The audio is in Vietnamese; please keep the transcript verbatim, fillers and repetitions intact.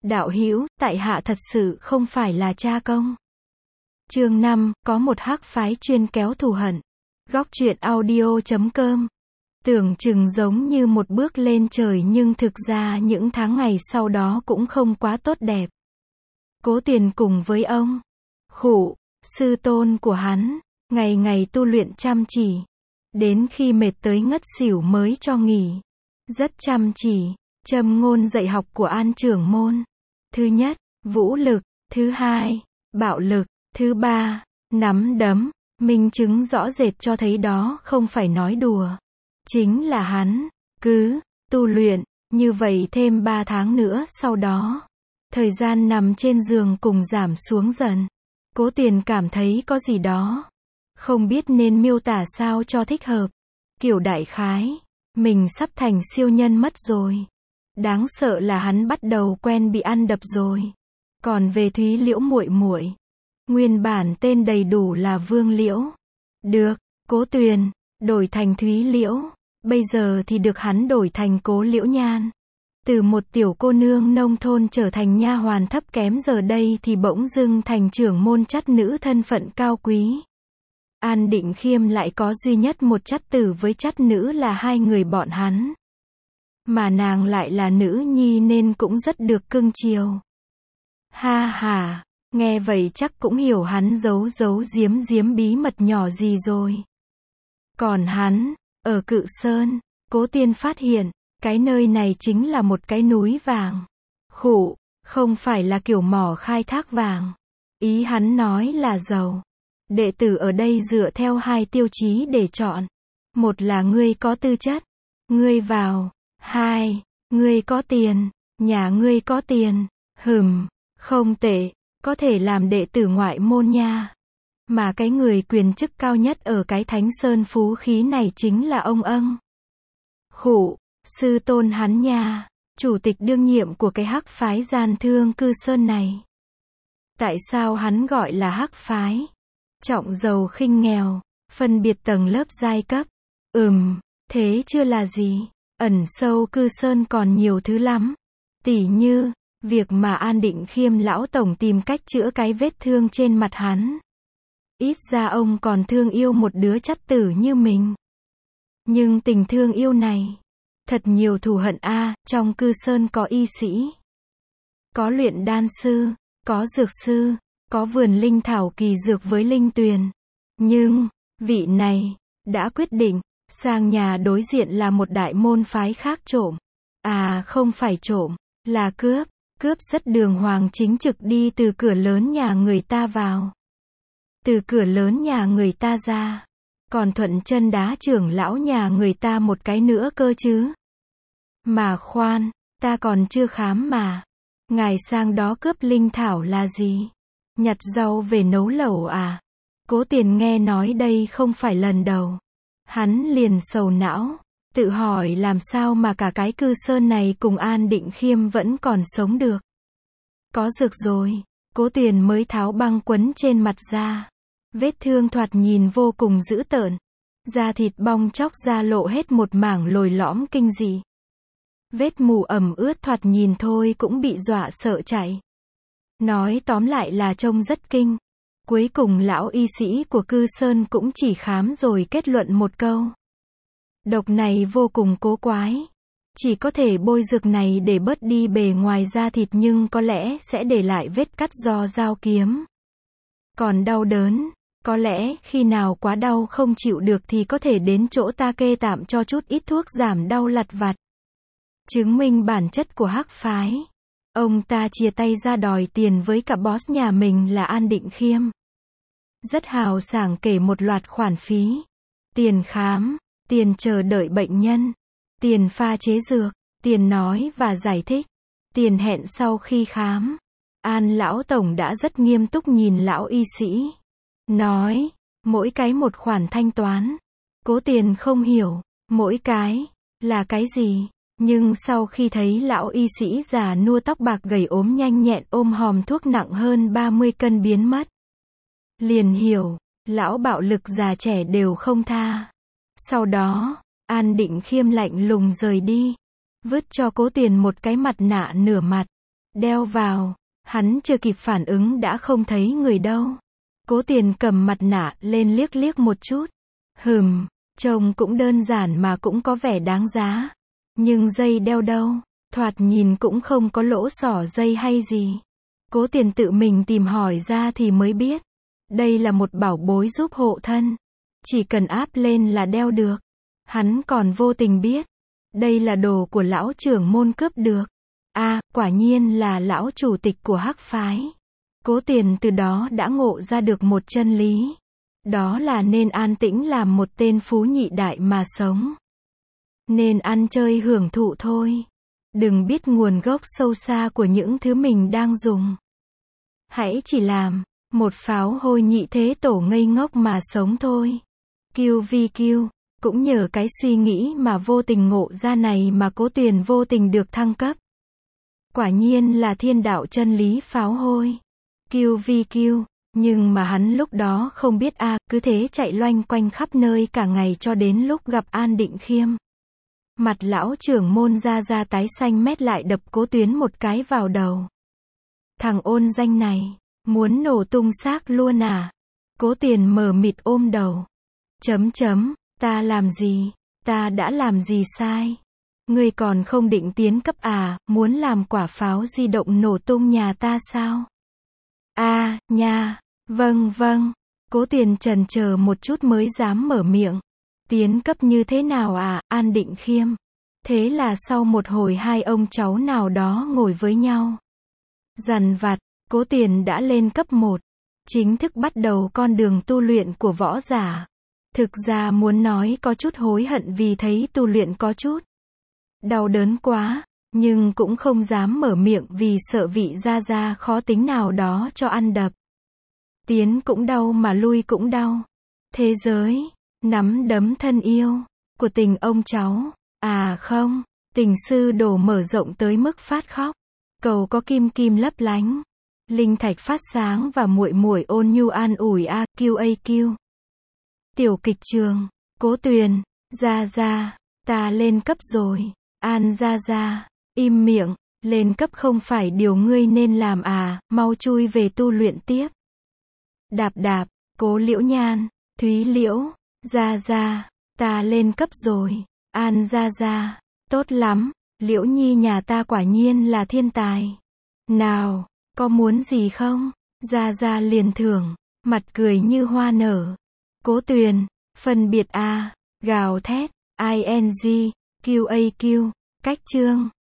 Đạo hữu, tại hạ thật sự không phải là cha công. Chương năm, có một hắc phái chuyên kéo thù hận. Góc truyện audio chấm com. Tưởng chừng giống như một bước lên trời nhưng thực ra những tháng ngày sau đó cũng không quá tốt đẹp. Cố Tiền cùng với ông Khụ, sư tôn của hắn, ngày ngày tu luyện chăm chỉ. Đến khi mệt tới ngất xỉu mới cho nghỉ. Rất chăm chỉ, châm ngôn dạy học của An trưởng môn. Thứ nhất, vũ lực. Thứ hai, bạo lực. Thứ ba, nắm đấm. Minh chứng rõ rệt cho thấy đó không phải nói đùa. Chính là hắn, cứ tu luyện, như vậy thêm ba tháng nữa sau đó. Thời gian nằm trên giường cùng giảm xuống dần. Cố Tiền cảm thấy có gì đó. Không biết nên miêu tả sao cho thích hợp. Kiểu đại khái, mình sắp thành siêu nhân mất rồi. Đáng sợ là hắn bắt đầu quen bị ăn đập rồi. Còn về Thúy Liễu muội muội, nguyên bản tên đầy đủ là Vương Liễu. Được, Cố Tuyền đổi thành Thúy Liễu, bây giờ thì được hắn đổi thành Cố Liễu Nhan. Từ một tiểu cô nương nông thôn trở thành nha hoàn thấp kém, giờ đây thì bỗng dưng thành trưởng môn chắt nữ thân phận cao quý. An Định Khiêm lại có duy nhất một chắt tử với chắt nữ là hai người bọn hắn. Mà nàng lại là nữ nhi nên cũng rất được cưng chiều. Ha ha, nghe vậy chắc cũng hiểu hắn giấu giấu giếm giếm bí mật nhỏ gì rồi. Còn hắn, ở Cự Sơn, Cố Tiên phát hiện, cái nơi này chính là một cái núi vàng. Khụ, không phải là kiểu mỏ khai thác vàng. Ý hắn nói là giàu. Đệ tử ở đây dựa theo hai tiêu chí để chọn. Một là ngươi có tư chất, ngươi vào. Hai, ngươi có tiền, nhà ngươi có tiền. Hừm, không tệ, có thể làm đệ tử ngoại môn nha. Mà cái người quyền chức cao nhất ở cái Thánh Sơn phú khí này chính là ông Ân. Khụ, sư tôn hắn nha, chủ tịch đương nhiệm của cái hắc phái gian thương Cư Sơn này. Tại sao hắn gọi là hắc phái? Trọng giàu khinh nghèo, phân biệt tầng lớp giai cấp. Ừm, thế chưa là gì. Ẩn sâu Cư Sơn còn nhiều thứ lắm. Tỉ như, việc mà An Định Khiêm lão tổng tìm cách chữa cái vết thương trên mặt hắn. Ít ra ông còn thương yêu một đứa chắt tử như mình. Nhưng tình thương yêu này, thật nhiều thù hận a. À, trong Cư Sơn có y sĩ, có luyện đan sư, có dược sư, có vườn linh thảo kỳ dược với linh tuyền. Nhưng, vị này, đã quyết định, sang nhà đối diện là một đại môn phái khác trộm. À không phải trộm, là cướp. Cướp rất đường hoàng chính trực đi từ cửa lớn nhà người ta vào. Từ cửa lớn nhà người ta ra. Còn thuận chân đá trưởng lão nhà người ta một cái nữa cơ chứ. Mà khoan, ta còn chưa khám mà. Ngài sang đó cướp linh thảo là gì? Nhặt rau về nấu lẩu à? Cố Tiền nghe nói đây không phải lần đầu. Hắn liền sầu não, tự hỏi làm sao mà cả cái Cư Sơn này cùng An Định Khiêm vẫn còn sống được. Có dược rồi, Cố Tuyền mới tháo băng quấn trên mặt ra. Vết thương thoạt nhìn vô cùng dữ tợn. Da thịt bong chóc ra lộ hết một mảng lồi lõm kinh dị. Vết mù ẩm ướt thoạt nhìn thôi cũng bị dọa sợ chạy. Nói tóm lại là trông rất kinh. Cuối cùng lão y sĩ của Cư Sơn cũng chỉ khám rồi kết luận một câu. Độc này vô cùng cố quái. Chỉ có thể bôi dược này để bớt đi bề ngoài da thịt nhưng có lẽ sẽ để lại vết cắt do dao kiếm. Còn đau đớn, có lẽ khi nào quá đau không chịu được thì có thể đến chỗ ta kê tạm cho chút ít thuốc giảm đau lặt vặt. Chứng minh bản chất của hắc phái. Ông ta chia tay ra đòi tiền với cả boss nhà mình là An Định Khiêm. Rất hào sảng kể một loạt khoản phí. Tiền khám, tiền chờ đợi bệnh nhân, tiền pha chế dược, tiền nói và giải thích, tiền hẹn sau khi khám. An lão tổng đã rất nghiêm túc nhìn lão y sĩ. Nói, mỗi cái một khoản thanh toán. Cố Tiền không hiểu, mỗi cái, là cái gì. Nhưng sau khi thấy lão y sĩ già nua tóc bạc gầy ốm nhanh nhẹn ôm hòm thuốc nặng hơn ba mươi cân biến mất. Liền hiểu, lão bạo lực già trẻ đều không tha. Sau đó, An Định Khiêm lạnh lùng rời đi. Vứt cho Cố Tiền một cái mặt nạ nửa mặt. Đeo vào, hắn chưa kịp phản ứng đã không thấy người đâu. Cố Tiền cầm mặt nạ lên liếc liếc một chút. Hừm, trông cũng đơn giản mà cũng có vẻ đáng giá. Nhưng dây đeo đâu, thoạt nhìn cũng không có lỗ xỏ dây hay gì. Cố Tiền tự mình tìm hỏi ra thì mới biết. Đây là một bảo bối giúp hộ thân. Chỉ cần áp lên là đeo được. Hắn còn vô tình biết. Đây là đồ của lão trưởng môn cướp được. À, quả nhiên là lão chủ tịch của Hắc phái. Cố Tiền từ đó đã ngộ ra được một chân lý. Đó là nên an tĩnh làm một tên phú nhị đại mà sống. Nên ăn chơi hưởng thụ thôi. Đừng biết nguồn gốc sâu xa của những thứ mình đang dùng. Hãy chỉ làm một pháo hôi nhị thế tổ ngây ngốc mà sống thôi. quy vê quy, cũng nhờ cái suy nghĩ mà vô tình ngộ ra này mà Cố Tiền vô tình được thăng cấp. Quả nhiên là thiên đạo chân lý pháo hôi. quy vê quy, nhưng mà hắn lúc đó không biết a, à, cứ thế chạy loanh quanh khắp nơi cả ngày cho đến lúc gặp An Định Khiêm. Mặt lão trưởng môn ra ra tái xanh mét lại đập Cố Tuyến một cái vào đầu. Thằng ôn danh này, muốn nổ tung xác luôn à? Cố Tiền mờ mịt ôm đầu. Chấm chấm, ta làm gì? Ta đã làm gì sai? Ngươi còn không định tiến cấp à, muốn làm quả pháo di động nổ tung nhà ta sao? A, à, nha, vâng vâng. Cố Tiền chần chờ một chút mới dám mở miệng. Tiến cấp như thế nào à, An Định Khiêm? Thế là sau một hồi hai ông cháu nào đó ngồi với nhau. Dằn vặt, Cố Tiền đã lên cấp một. Chính thức bắt đầu con đường tu luyện của võ giả. Thực ra muốn nói có chút hối hận vì thấy tu luyện có chút đau đớn quá, nhưng cũng không dám mở miệng vì sợ vị gia gia khó tính nào đó cho ăn đập. Tiến cũng đau mà lui cũng đau. Thế giới, nắm đấm thân yêu, của tình ông cháu, à không, tình sư đổ mở rộng tới mức phát khóc. Cầu có kim kim lấp lánh, linh thạch phát sáng và muội muội ôn nhu an ủi a quy a quy. Tiểu kịch trường, Cố Tuyền, gia gia, ta lên cấp rồi. An gia gia, im miệng, lên cấp không phải điều ngươi nên làm à, mau chui về tu luyện tiếp. Đạp đạp, Cố Liễu Nhan, Thúy Liễu, gia gia, ta lên cấp rồi. An gia gia, tốt lắm, Liễu Nhi nhà ta quả nhiên là thiên tài. Nào, có muốn gì không? Gia gia liền thưởng, mặt cười như hoa nở. Cố Tuyền, phân biệt a, gào thét, ing, quy a quy, cách chương.